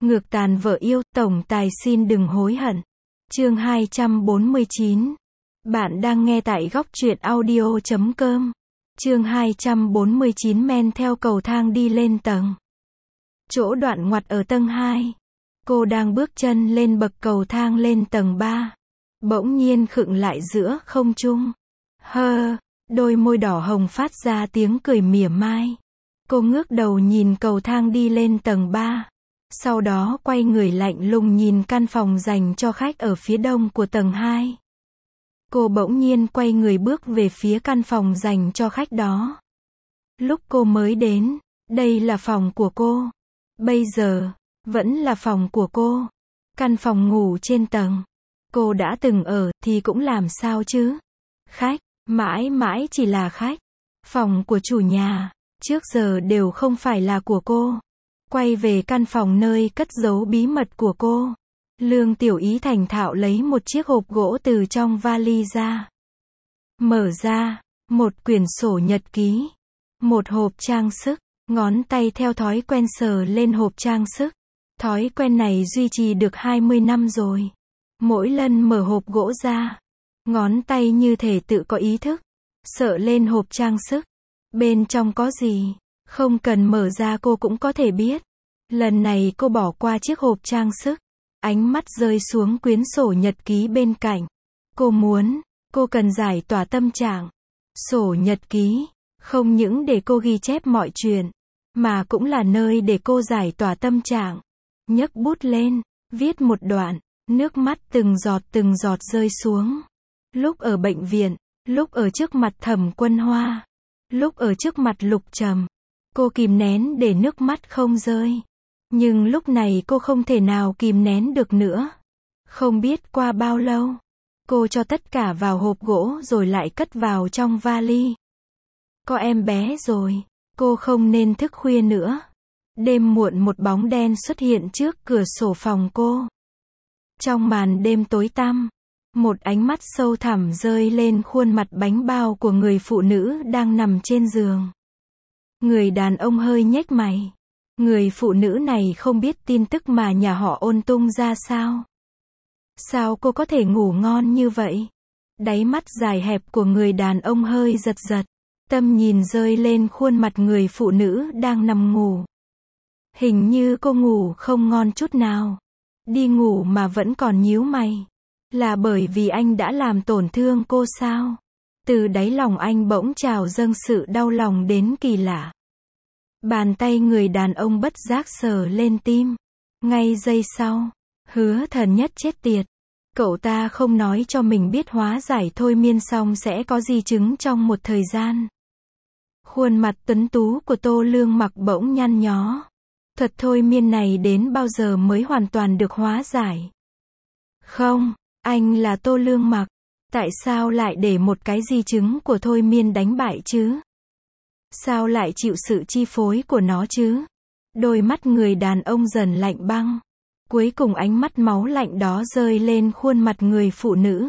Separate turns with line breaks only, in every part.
Ngược tàn vợ yêu, tổng tài xin đừng hối hận. Chương 249. Bạn đang nghe tại góc truyện audio.com. Chương 249 men theo cầu thang đi lên tầng. Chỗ đoạn ngoặt ở tầng 2. Cô đang bước chân lên bậc cầu thang lên tầng 3. Bỗng nhiên khựng lại giữa không trung. Đôi môi đỏ hồng phát ra tiếng cười mỉa mai. Cô ngước đầu nhìn cầu thang đi lên tầng 3. Sau đó quay người lạnh lùng nhìn căn phòng dành cho khách ở phía đông của tầng 2. Cô bỗng nhiên quay người bước về phía căn phòng dành cho khách đó. Lúc cô mới đến, đây là phòng của cô. Bây giờ, vẫn là phòng của cô. Căn phòng ngủ trên tầng. Cô đã từng ở, thì cũng làm sao chứ? Khách, mãi mãi chỉ là khách. Phòng của chủ nhà, trước giờ đều không phải là của cô. Quay về căn phòng nơi cất giấu bí mật của cô. Lương Tiểu Ý thành thạo lấy một chiếc hộp gỗ từ trong vali ra. Mở ra, một quyển sổ nhật ký. Một hộp trang sức, ngón tay theo thói quen sờ lên hộp trang sức. Thói quen này duy trì được 20 năm rồi. Mỗi lần mở hộp gỗ ra, ngón tay như thể tự có ý thức. Sờ lên hộp trang sức. Bên trong có gì? Không cần mở ra cô cũng có thể biết. Lần này cô bỏ qua chiếc hộp trang sức. Ánh mắt rơi xuống quyển sổ nhật ký bên cạnh. Cô cần giải tỏa tâm trạng. Sổ nhật ký, không những để cô ghi chép mọi chuyện, mà cũng là nơi để cô giải tỏa tâm trạng. Nhấc bút lên, viết một đoạn, nước mắt từng giọt rơi xuống. Lúc ở bệnh viện, lúc ở trước mặt Thẩm Quân Hoa, lúc ở trước mặt Lục Trầm, cô kìm nén để nước mắt không rơi. Nhưng lúc này cô không thể nào kìm nén được nữa. Không biết qua bao lâu, cô cho tất cả vào hộp gỗ rồi lại cất vào trong vali. Có em bé rồi, cô không nên thức khuya nữa. Đêm muộn một bóng đen xuất hiện trước cửa sổ phòng cô. Trong màn đêm tối tăm, một ánh mắt sâu thẳm rơi lên khuôn mặt bánh bao của người phụ nữ đang nằm trên giường. Người đàn ông hơi nhếch mày. Người phụ nữ này không biết tin tức mà nhà họ Ôn tung ra sao. Sao cô có thể ngủ ngon như vậy? Đáy mắt dài hẹp của người đàn ông hơi giật giật. Tâm nhìn rơi lên khuôn mặt người phụ nữ đang nằm ngủ. Hình như cô ngủ không ngon chút nào. Đi ngủ mà vẫn còn nhíu mày. Là bởi vì anh đã làm tổn thương cô sao? Từ đáy lòng anh bỗng trào dâng sự đau lòng đến kỳ lạ. Bàn tay người đàn ông bất giác sờ lên tim. Ngay giây sau, Hứa Thần Nhất chết tiệt. Cậu ta không nói cho mình biết hóa giải thôi miên xong sẽ có di chứng trong một thời gian. Khuôn mặt tuấn tú của Tô Lương Mặc bỗng nhăn nhó. Thuật thôi miên này đến bao giờ mới hoàn toàn được hóa giải? Không, anh là Tô Lương Mặc. Tại sao lại để một cái di chứng của thôi miên đánh bại chứ? Sao lại chịu sự chi phối của nó chứ? Đôi mắt người đàn ông dần lạnh băng. Cuối cùng ánh mắt máu lạnh đó rơi lên khuôn mặt người phụ nữ.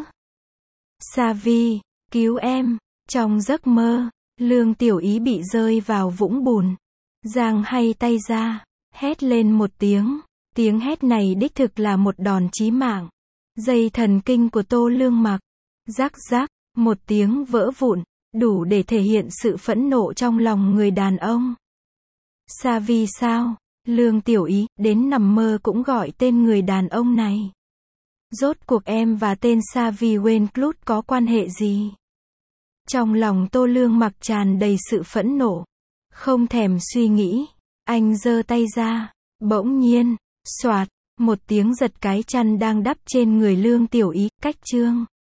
Savi, cứu em. Trong giấc mơ, Lương Tiểu Ý bị rơi vào vũng bùn. Giang hay tay ra, hét lên một tiếng. Tiếng hét này đích thực là một đòn chí mạng. Dây thần kinh của Tô Lương Mặc. Rắc rắc, một tiếng vỡ vụn. Đủ để thể hiện sự phẫn nộ trong lòng người đàn ông. Savi sao? Lương Tiểu Ý, đến nằm mơ cũng gọi tên người đàn ông này. Rốt cuộc em và tên Savi Wenclut có quan hệ gì? Trong lòng Tô Lương Mặc tràn đầy sự phẫn nộ. Không thèm suy nghĩ, anh giơ tay ra. Bỗng nhiên, xoạt, một tiếng giật cái chăn đang đắp trên người Lương Tiểu Ý, cách chương.